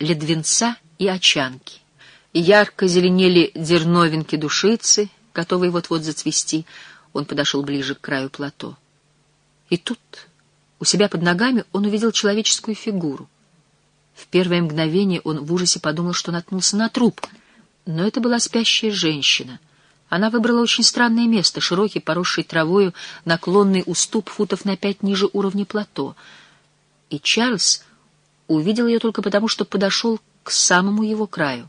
ледвенца и очанки. И ярко зеленели дерновинки душицы, готовые вот-вот зацвести. Он подошел ближе к краю плато. И тут, у себя под ногами, он увидел человеческую фигуру. В первое мгновение он в ужасе подумал, что наткнулся на труп. Но это была спящая женщина. Она выбрала очень странное место, широкий, поросший травою, наклонный уступ футов на 5 ниже уровня плато. И Чарльз увидел ее только потому, что подошел к самому его краю.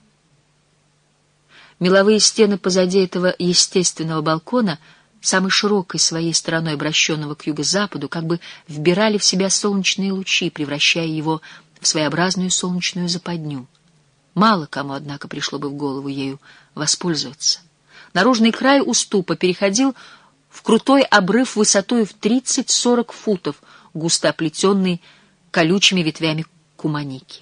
Меловые стены позади этого естественного балкона, самой широкой своей стороной обращенного к юго-западу, как бы вбирали в себя солнечные лучи, превращая его в своеобразную солнечную западню. Мало кому, однако, пришло бы в голову ею воспользоваться. Наружный край уступа переходил в крутой обрыв высотой в 30-40 футов, густо оплетенный колючими ветвями куманики.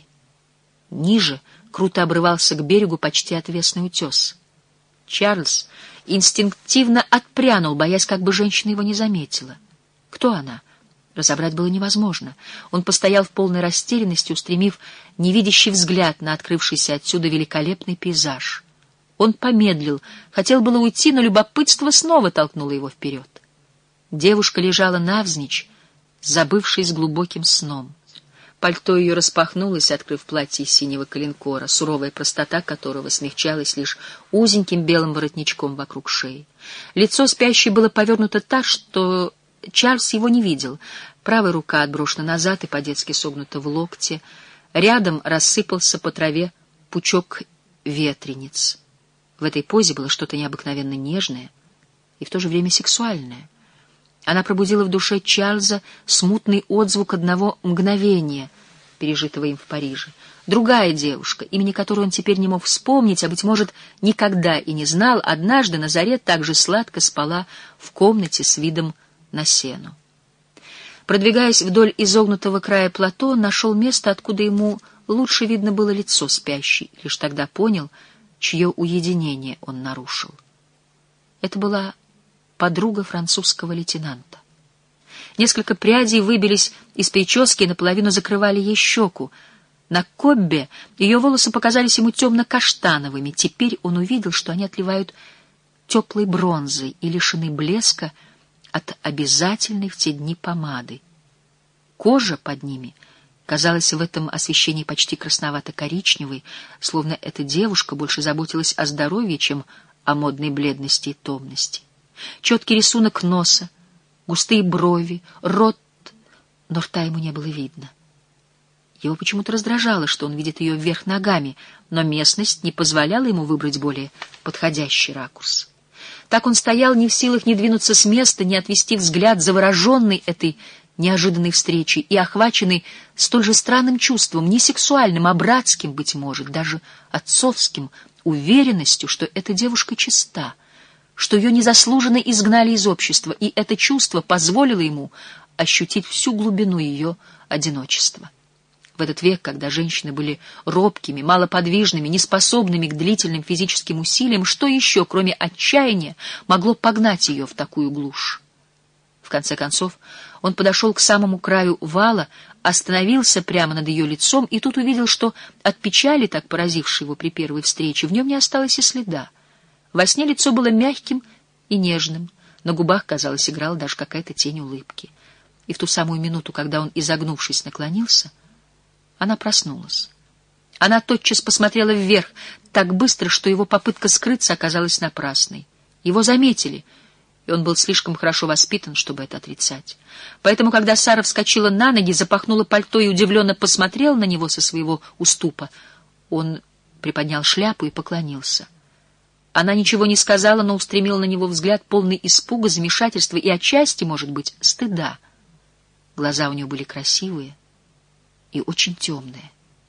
Ниже круто обрывался к берегу почти отвесный утес. Чарльз инстинктивно отпрянул, боясь, как бы женщина его не заметила. Кто она? Разобрать было невозможно. Он постоял в полной растерянности, устремив невидящий взгляд на открывшийся отсюда великолепный пейзаж. Он помедлил, хотел было уйти, но любопытство снова толкнуло его вперед. Девушка лежала навзничь, забывшись глубоким сном. Пальто ее распахнулось, открыв платье из синего коленкора, суровая простота которого смягчалась лишь узеньким белым воротничком вокруг шеи. Лицо спящей было повернуто так, что Чарльз его не видел. Правая рука отброшена назад и по-детски согнута в локте. Рядом рассыпался по траве пучок ветрениц. В этой позе было что-то необыкновенно нежное и в то же время сексуальное. Она пробудила в душе Чарльза смутный отзвук одного мгновения, пережитого им в Париже. Другая девушка, имени которой он теперь не мог вспомнить, а, быть может, никогда и не знал, однажды на заре так же сладко спала в комнате с видом на сену. Продвигаясь вдоль изогнутого края плато, он нашел место, откуда ему лучше видно было лицо спящей, лишь тогда понял, чье уединение он нарушил. Это была подруга французского лейтенанта. Несколько прядей выбились из прически и наполовину закрывали ей щеку. На коббе ее волосы показались ему темно-каштановыми. Теперь он увидел, что они отливают теплой бронзой и лишены блеска от обязательной в те дни помады. Кожа под ними казалась в этом освещении почти красновато-коричневой, словно эта девушка больше заботилась о здоровье, чем о модной бледности и томности. Четкий рисунок носа, густые брови, рот, но рта ему не было видно. Его почему-то раздражало, что он видит ее вверх ногами, но местность не позволяла ему выбрать более подходящий ракурс. Так он стоял, не в силах ни двинуться с места, ни отвести взгляд, завороженный этой неожиданной встречей и охваченный столь же странным чувством, не сексуальным, а братским, быть может, даже отцовским, уверенностью, что эта девушка чиста, что ее незаслуженно изгнали из общества, и это чувство позволило ему ощутить всю глубину ее одиночества. В этот век, когда женщины были робкими, малоподвижными, неспособными к длительным физическим усилиям, что еще, кроме отчаяния, могло погнать ее в такую глушь? В конце концов, он подошел к самому краю вала, остановился прямо над ее лицом и тут увидел, что от печали, так поразившей его при первой встрече, в нем не осталось и следа. Во сне лицо было мягким и нежным, на губах, казалось, играла даже какая-то тень улыбки. И в ту самую минуту, когда он, изогнувшись, наклонился, она проснулась. Она тотчас посмотрела вверх так быстро, что его попытка скрыться оказалась напрасной. Его заметили, и он был слишком хорошо воспитан, чтобы это отрицать. Поэтому, когда Сара вскочила на ноги, запахнула пальто и удивленно посмотрела на него со своего уступа, он приподнял шляпу и поклонился. Она ничего не сказала, но устремила на него взгляд, полный испуга, замешательства и отчасти, может быть, стыда. Глаза у нее были красивые и очень темные.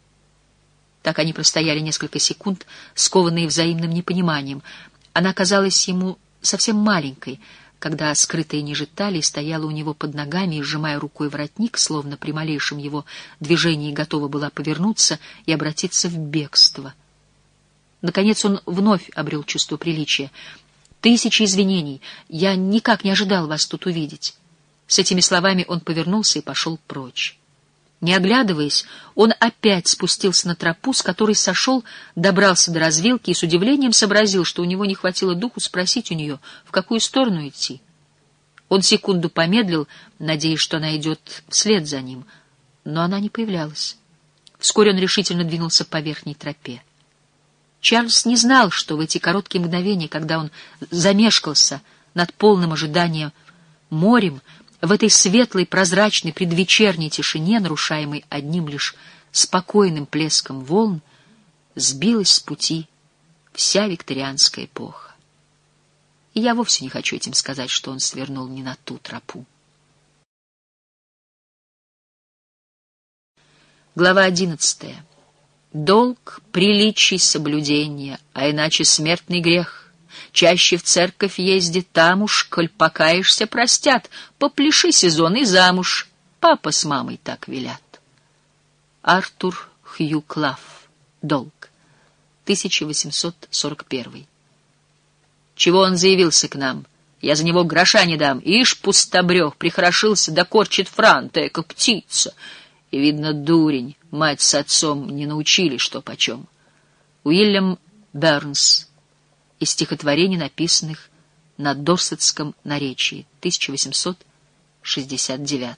Так они простояли несколько секунд, скованные взаимным непониманием. Она казалась ему совсем маленькой, когда, скрытая ниже талии, стояла у него под ногами и, сжимая рукой воротник, словно при малейшем его движении готова была повернуться и обратиться в бегство. Наконец он вновь обрел чувство приличия. «Тысячи извинений! Я никак не ожидал вас тут увидеть!» С этими словами он повернулся и пошел прочь. Не оглядываясь, он опять спустился на тропу, с которой сошел, добрался до развилки и с удивлением сообразил, что у него не хватило духу спросить у нее, в какую сторону идти. Он секунду помедлил, надеясь, что она идет вслед за ним, но она не появлялась. Вскоре он решительно двинулся по верхней тропе. Чарльз не знал, что в эти короткие мгновения, когда он замешкался над полным ожиданием морем, в этой светлой, прозрачной, предвечерней тишине, нарушаемой одним лишь спокойным плеском волн, сбилась с пути вся викторианская эпоха. И я вовсе не хочу этим сказать, что он свернул не на ту тропу. Глава 11. Долг, приличий, соблюдения, а иначе смертный грех. Чаще в церковь езди, там уж, коль покаешься, простят. Попляши сезон и замуж, папа с мамой так велят. Артур Хью Клафф. Долг. 1841. Чего он заявился к нам? Я за него гроша не дам. Ишь, пустобрех, прихорошился, да корчит франт, эка птица. И, видно, дурень, мать с отцом не научили, что почем. Уильям Бернс. Из стихотворений, написанных на дорсетском наречии, 1869.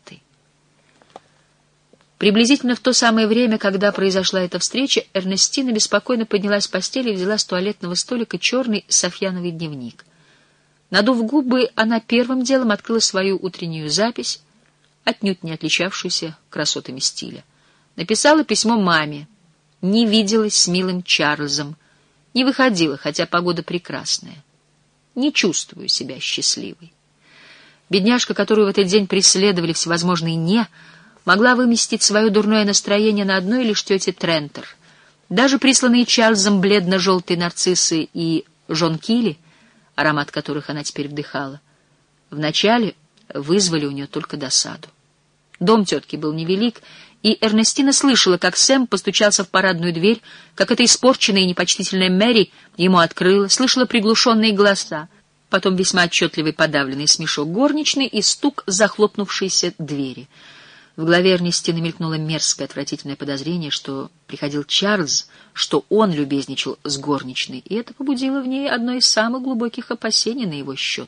Приблизительно в то самое время, когда произошла эта встреча, Эрнестина беспокойно поднялась с постели и взяла с туалетного столика черный софьяновый дневник. Надув губы, она первым делом открыла свою утреннюю запись, отнюдь не отличавшуюся красотами стиля. Написала письмо маме, не виделась с милым Чарльзом, не выходила, хотя погода прекрасная. Не чувствую себя счастливой. Бедняжка, которую в этот день преследовали всевозможные «не», могла выместить свое дурное настроение на одной лишь тете Трентер. Даже присланные Чарльзом бледно-желтые нарциссы и жонкили, аромат которых она теперь вдыхала, вначале вызвали у нее только досаду. Дом тетки был невелик, и Эрнестина слышала, как Сэм постучался в парадную дверь, как эта испорченная и непочтительная Мэри ему открыла, слышала приглушенные голоса, потом весьма отчетливый подавленный смешок горничной и стук захлопнувшейся двери. В голове Эрнестины мелькнуло мерзкое, отвратительное подозрение, что приходил Чарльз, что он любезничал с горничной, и это побудило в ней одно из самых глубоких опасений на его счет.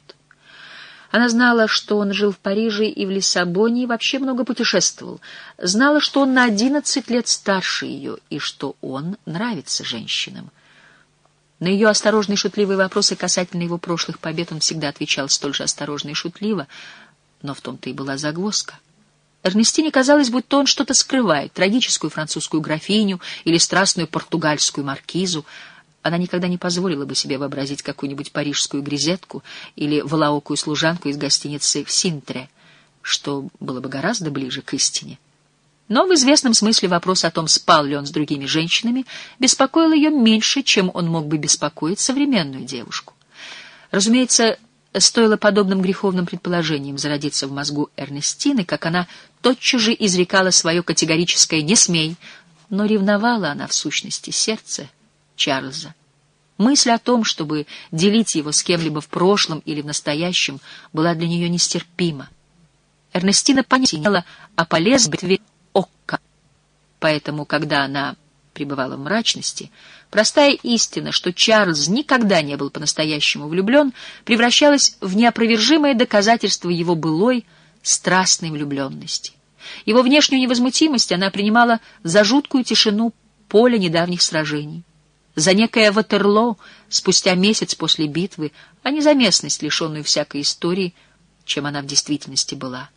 Она знала, что он жил в Париже и в Лиссабоне, и вообще много путешествовал. Знала, что он на 11 лет старше ее, и что он нравится женщинам. На ее осторожные шутливые вопросы касательно его прошлых побед он всегда отвечал столь же осторожно и шутливо, но в том-то и была загвоздка. Эрнестине казалось, будто он что-то скрывает, трагическую французскую графиню или страстную португальскую маркизу. Она никогда не позволила бы себе вообразить какую-нибудь парижскую грезетку или волоокую служанку из гостиницы в Синтре, что было бы гораздо ближе к истине. Но в известном смысле вопрос о том, спал ли он с другими женщинами, беспокоил ее меньше, чем он мог бы беспокоить современную девушку. Разумеется, стоило подобным греховным предположениям зародиться в мозгу Эрнестины, как она тотчас же изрекала свое категорическое «не смей», но ревновала она в сущности сердце Чарльза. Мысль о том, чтобы делить его с кем-либо в прошлом или в настоящем, была для нее нестерпима. Эрнестина понятия не имела о полезности ока. Поэтому, когда она пребывала в мрачности, простая истина, что Чарльз никогда не был по-настоящему влюблен, превращалась в неопровержимое доказательство его былой страстной влюбленности. Его внешнюю невозмутимость она принимала за жуткую тишину поля недавних сражений, за некое Ватерлоо спустя месяц после битвы, а не за местность, лишенную всякой истории, чем она в действительности была.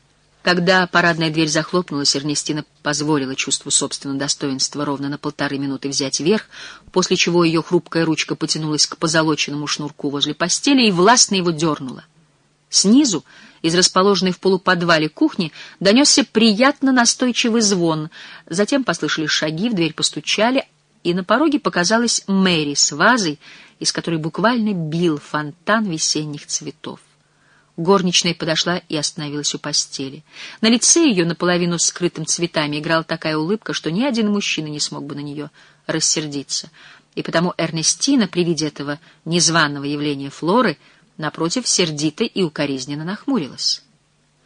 Когда парадная дверь захлопнулась, Эрнестина позволила чувству собственного достоинства ровно на 1,5 минуты взять верх, после чего ее хрупкая ручка потянулась к позолоченному шнурку возле постели и властно его дернула. Снизу, из расположенной в полуподвале кухни, донесся приятно настойчивый звон, затем послышались шаги, в дверь постучали, и на пороге показалась Мэри с вазой, из которой буквально бил фонтан весенних цветов. Горничная подошла и остановилась у постели. На лице ее, наполовину скрытым цветами, играла такая улыбка, что ни один мужчина не смог бы на нее рассердиться. И потому Эрнестина при виде этого незваного явления Флоры, напротив, сердито и укоризненно нахмурилась.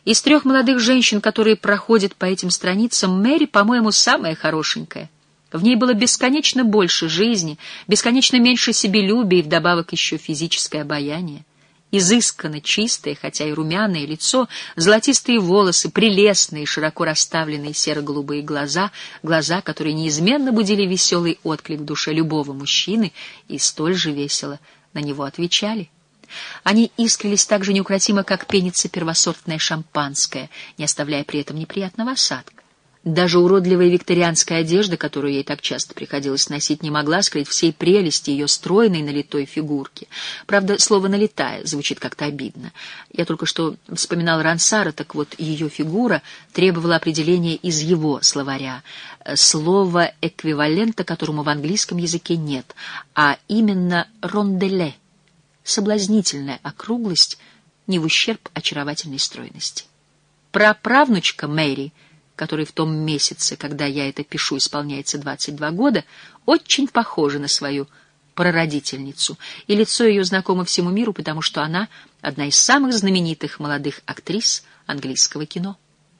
Из 3 молодых женщин, которые проходят по этим страницам, Мэри, по-моему, самая хорошенькая. В ней было бесконечно больше жизни, бесконечно меньше себелюбия и вдобавок еще физическое обаяние. Изысканно чистое, хотя и румяное лицо, золотистые волосы, прелестные, широко расставленные серо-голубые глаза, глаза, которые неизменно будили веселый отклик в душе любого мужчины и столь же весело на него отвечали. Они искрились так же неукротимо, как пенится первосортное шампанское, не оставляя при этом неприятного осадка. Даже уродливая викторианская одежда, которую ей так часто приходилось носить, не могла скрыть всей прелести ее стройной налитой фигурки. Правда, слово «налитая» звучит как-то обидно. Я только что вспоминал Рансара, так вот, ее фигура требовала определения из его словаря, слова эквивалента которому в английском языке нет, а именно «ронделе» — соблазнительная округлость, не в ущерб очаровательной стройности. Праправнучка Мэри, которой в том месяце, когда я это пишу, исполняется 22 года, очень похожа на свою прародительницу, и лицо ее знакомо всему миру, потому что она одна из самых знаменитых молодых актрис английского кино.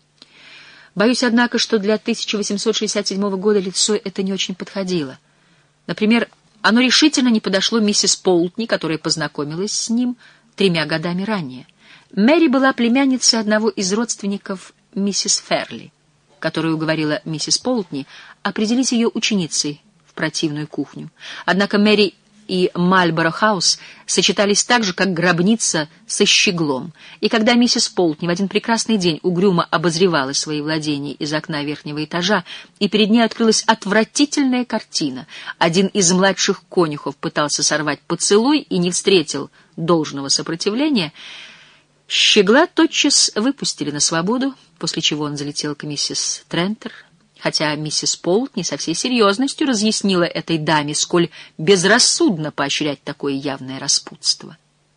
Боюсь, однако, что для 1867 года лицо это не очень подходило. Например, оно решительно не подошло миссис Полтни, которая познакомилась с ним 3 годами ранее. Мэри была племянницей одного из родственников миссис Ферли, которая уговорила миссис Полтни определить ее ученицей в противную кухню. Однако Мэри и Мальборо-хаус сочетались так же, как гробница со щеглом, и когда миссис Полтни в один прекрасный день угрюмо обозревала свои владения из окна верхнего этажа, и перед ней открылась отвратительная картина. Один из младших конюхов пытался сорвать поцелуй и не встретил должного сопротивления. Щегла тотчас выпустили на свободу, после чего он залетел к миссис Трентер, хотя миссис Полтни со всей серьезностью разъяснила этой даме, сколь безрассудно поощрять такое явное распутство.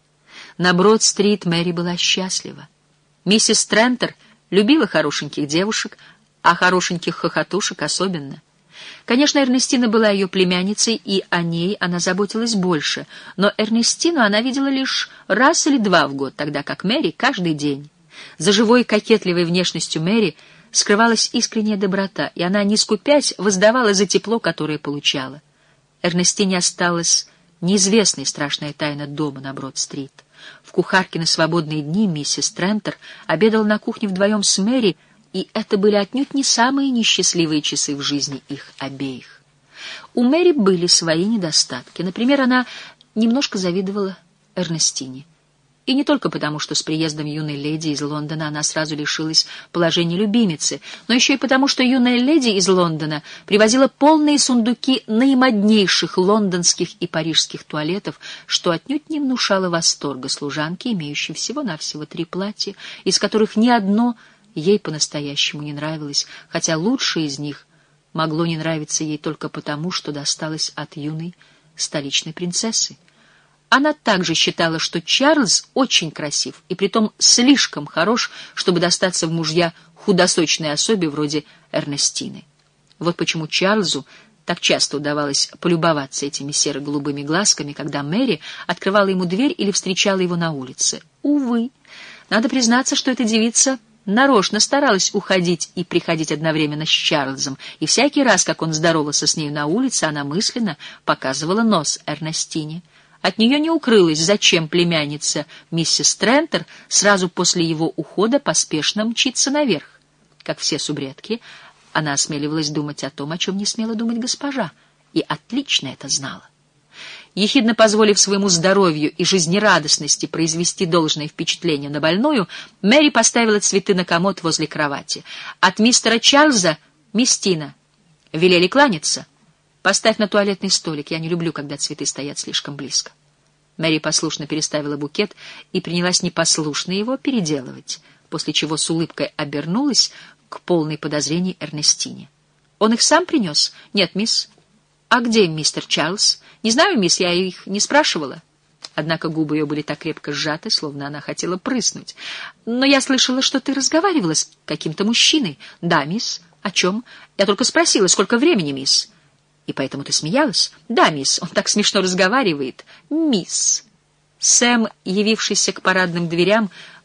На Брод-стрит Мэри была счастлива. Миссис Трентер любила хорошеньких девушек, а хорошеньких хохотушек особенно. Конечно, Эрнестина была ее племянницей, и о ней она заботилась больше, но Эрнестину она видела лишь раз или 2 в год, тогда как Мэри — каждый день. За живой кокетливой внешностью Мэри скрывалась искренняя доброта, и она, не скупясь, воздавала за тепло, которое получала. Эрнестине осталась неизвестной страшная тайна дома на Брод-стрит. В кухарке на свободные дни миссис Трентер обедала на кухне вдвоем с Мэри, и это были отнюдь не самые несчастливые часы в жизни их обеих. У Мэри были свои недостатки. Например, она немножко завидовала Эрнестине. И не только потому, что с приездом юной леди из Лондона она сразу лишилась положения любимицы, но еще и потому, что юная леди из Лондона привозила полные сундуки наимоднейших лондонских и парижских туалетов, что отнюдь не внушало восторга служанке, имеющей всего-навсего 3 платья, из которых ни одно ей по-настоящему не нравилось, хотя лучшее из них могло не нравиться ей только потому, что досталось от юной столичной принцессы. Она также считала, что Чарльз очень красив и притом слишком хорош, чтобы достаться в мужья худосочной особе вроде Эрнестины. Вот почему Чарльзу так часто удавалось полюбоваться этими серо-голубыми глазками, когда Мэри открывала ему дверь или встречала его на улице. Увы, надо признаться, что эта девица нарочно старалась уходить и приходить одновременно с Чарльзом, и всякий раз, как он здоровался с нею на улице, она мысленно показывала нос Эрнестине. От нее не укрылось, зачем племянница миссис Трентер сразу после его ухода поспешно мчится наверх. Как все субредки, она осмеливалась думать о том, о чем не смела думать госпожа, и отлично это знала. Ехидно позволив своему здоровью и жизнерадостности произвести должное впечатление на больную, Мэри поставила цветы на комод возле кровати. От мистера Чарльза мисс Тина велели кланяться. «Поставь на туалетный столик, я не люблю, когда цветы стоят слишком близко». Мэри послушно переставила букет и принялась непослушно его переделывать, после чего с улыбкой обернулась к полной подозрений Эрнестине. «Он их сам принес?» «Нет, мисс». «А где мистер Чарльз?» «Не знаю, мисс, я их не спрашивала». Однако губы ее были так крепко сжаты, словно она хотела прыснуть. «Но я слышала, что ты разговаривала с каким-то мужчиной». «Да, мисс». «О чем?» «Я только спросила, сколько времени, мисс». «И поэтому ты смеялась?» «Да, мисс, он так смешно разговаривает». «Мисс». Сэм, явившийся к парадным дверям,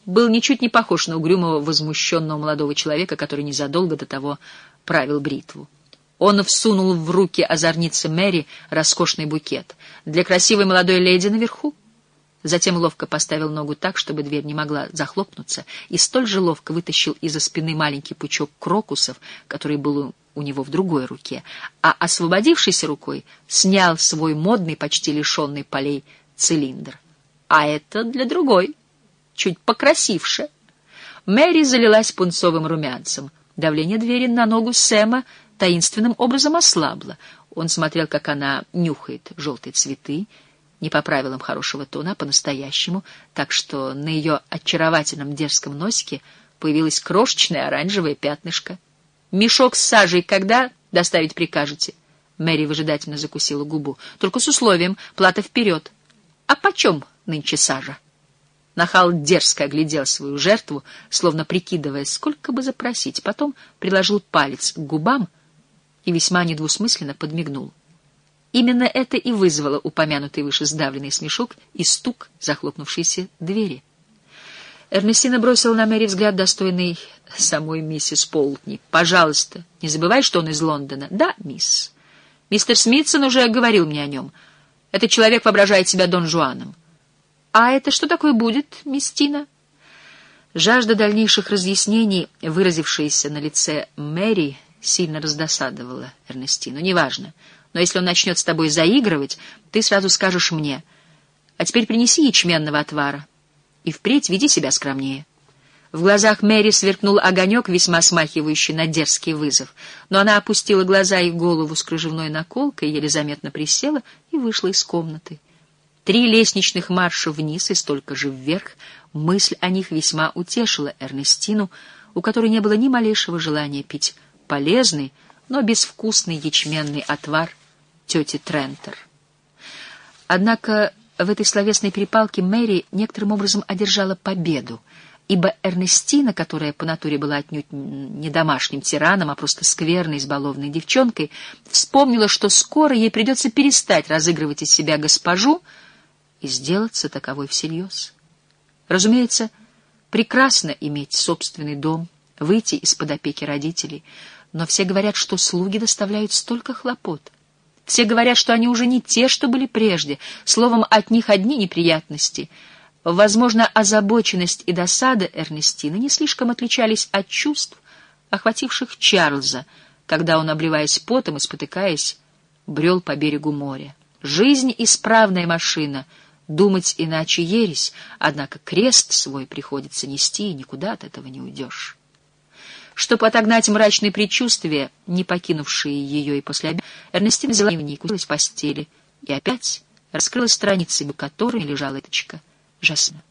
был ничуть не похож на угрюмого, возмущенного молодого человека, который незадолго до того правил бритву. Он всунул в руки озорнице Мэри роскошный букет. Для красивой молодой леди наверху. Затем ловко поставил ногу так, чтобы дверь не могла захлопнуться, и столь же ловко вытащил из-за спины маленький пучок крокусов, который был у него в другой руке, а освободившейся рукой снял свой модный, почти лишенный полей, цилиндр. А это для другой, чуть покрасивше. Мэри залилась пунцовым румянцем. Давление двери на ногу Сэма таинственным образом ослабло. Он смотрел, как она нюхает желтые цветы, не по правилам хорошего тона, а по-настоящему, так что на ее очаровательном дерзком носике появилось крошечное оранжевое пятнышко. «Мешок с сажей когда доставить прикажете?» Мэри выжидательно закусила губу. «Только с условием, плата вперед». «А почем нынче сажа?» Нахал дерзко оглядел свою жертву, словно прикидывая, сколько бы запросить. Потом приложил палец к губам и весьма недвусмысленно подмигнул. Именно это и вызвало упомянутый выше сдавленный смешок и стук захлопнувшейся двери. Эрнестина бросила на Мэри взгляд, достойный самой миссис Полтни. «Пожалуйста, не забывай, что он из Лондона». «Да, мисс. Мистер Смитсон уже говорил мне о нем. Этот человек воображает себя Дон Жуаном». «А это что такое будет, мисс Тина?» Жажда дальнейших разъяснений, выразившаяся на лице Мэри, сильно раздосадовала Эрнестину. «Неважно. Но если он начнет с тобой заигрывать, ты сразу скажешь мне. А теперь принеси ячменного отвара. И впредь веди себя скромнее». В глазах Мэри сверкнул огонек, весьма смахивающий на дерзкий вызов, но она опустила глаза и голову с кружевной наколкой, еле заметно присела и вышла из комнаты. 3 лестничных марша вниз и столько же вверх, мысль о них весьма утешила Эрнестину, у которой не было ни малейшего желания пить полезный, но безвкусный ячменный отвар тети Трентер. Однако в этой словесной перепалке Мэри некоторым образом одержала победу, ибо Эрнестина, которая по натуре была отнюдь не домашним тираном, а просто скверной, избалованной девчонкой, вспомнила, что скоро ей придется перестать разыгрывать из себя госпожу и сделаться таковой всерьез. Разумеется, прекрасно иметь собственный дом, выйти из-под опеки родителей, но все говорят, что слуги доставляют столько хлопот. Все говорят, что они уже не те, что были прежде. Словом, от них одни неприятности. Возможно, озабоченность и досада Эрнестины не слишком отличались от чувств, охвативших Чарльза, когда он, обливаясь потом и спотыкаясь, брел по берегу моря. Жизнь — исправная машина, думать иначе ересь, однако крест свой приходится нести, и никуда от этого не уйдешь. Чтобы отогнать мрачные предчувствия, не покинувшие ее и после обеда, Эрнестина взяла дневник, уселась в постели и опять раскрыла страницы, в которой лежала эточка Жасмина.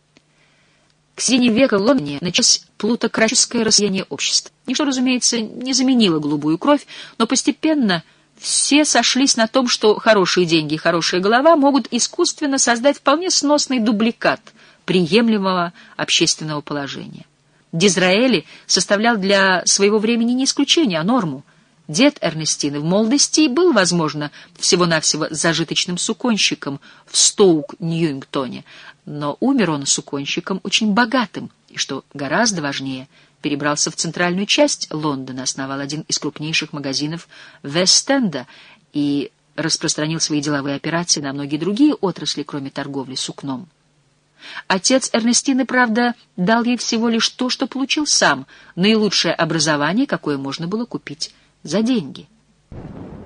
К середине века в Лондоне началось плутократическое расслоение общества. Ничто, разумеется, не заменило голубую кровь, но постепенно все сошлись на том, что хорошие деньги и хорошая голова могут искусственно создать вполне сносный дубликат приемлемого общественного положения. Дизраэли составлял для своего времени не исключение, а норму. Дед Эрнестины в молодости был, возможно, всего-навсего зажиточным суконщиком в Стоук-Ньюингтоне, но умер он суконщиком очень богатым, и, что гораздо важнее, перебрался в центральную часть Лондона, основал один из крупнейших магазинов Вест-Энда и распространил свои деловые операции на многие другие отрасли, кроме торговли сукном. Отец Эрнестины, правда, дал ей всего лишь то, что получил сам, наилучшее образование, какое можно было купить за деньги.